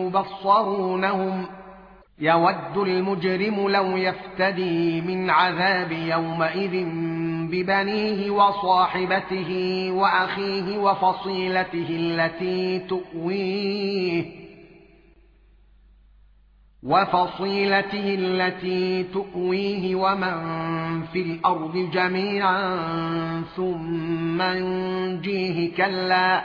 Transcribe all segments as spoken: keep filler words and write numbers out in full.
يبصرونهم يود المجرم لو يفتدي من عذاب يومئذ ببنيه وصاحبته وأخيه وفصيلته التي تؤويه وفصيلته التي تؤويه ومن في الأرض جميعا ثم ينجيه كلا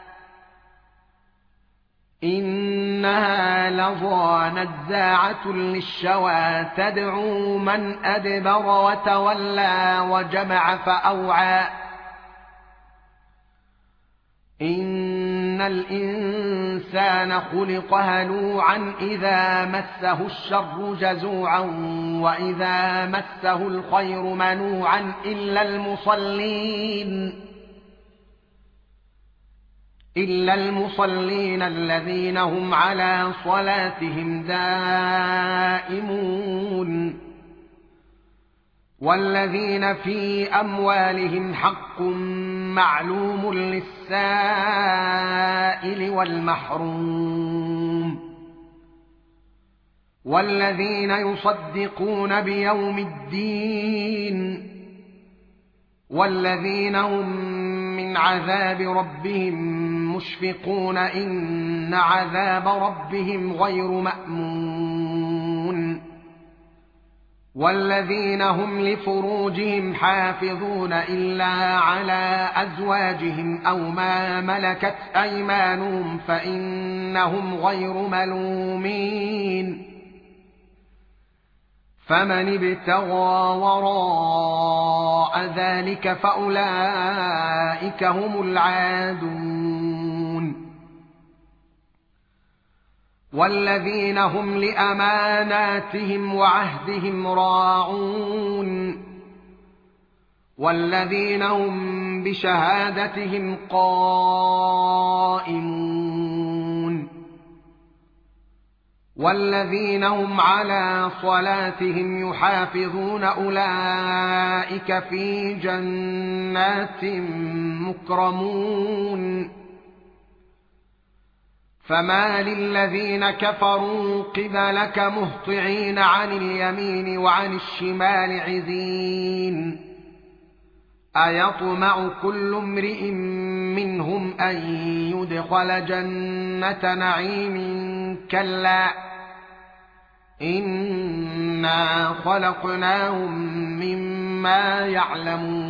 إنها لظى نزاعة للشوى تدعو من أدبر وتولى وجمع فأوعى إن الإنسان خلق هلوعا إذا مسه الشر جزوعا وإذا مسه الخير منوعا إلا المصلين إلا المصلين الذين هم على صلاتهم دائمون والذين في أموالهم حق معلوم للسائل والمحروم والذين يصدقون بيوم الدين والذين هم من عذاب ربهم مشفقون إن عذاب ربهم غير مأمون والذين هم لفروجهم حافظون إلا على أزواجهم أو ما ملكت أيمانهم فإنهم غير ملومين فمن ابتغى وراء ذلك فأولئك هم العادون والذين هم لأماناتهم وعهدهم راعون والذين هم بشهادتهم قائمون والذين هم على صلاتهم يحافظون أولئك في جنات مكرمون فما للذين كفروا قبلك مهطعين عن اليمين وعن الشمال عزين أيطمع كل امرئ منهم أن يدخل جنة نعيم كلا إنا خلقناهم مما يعلمون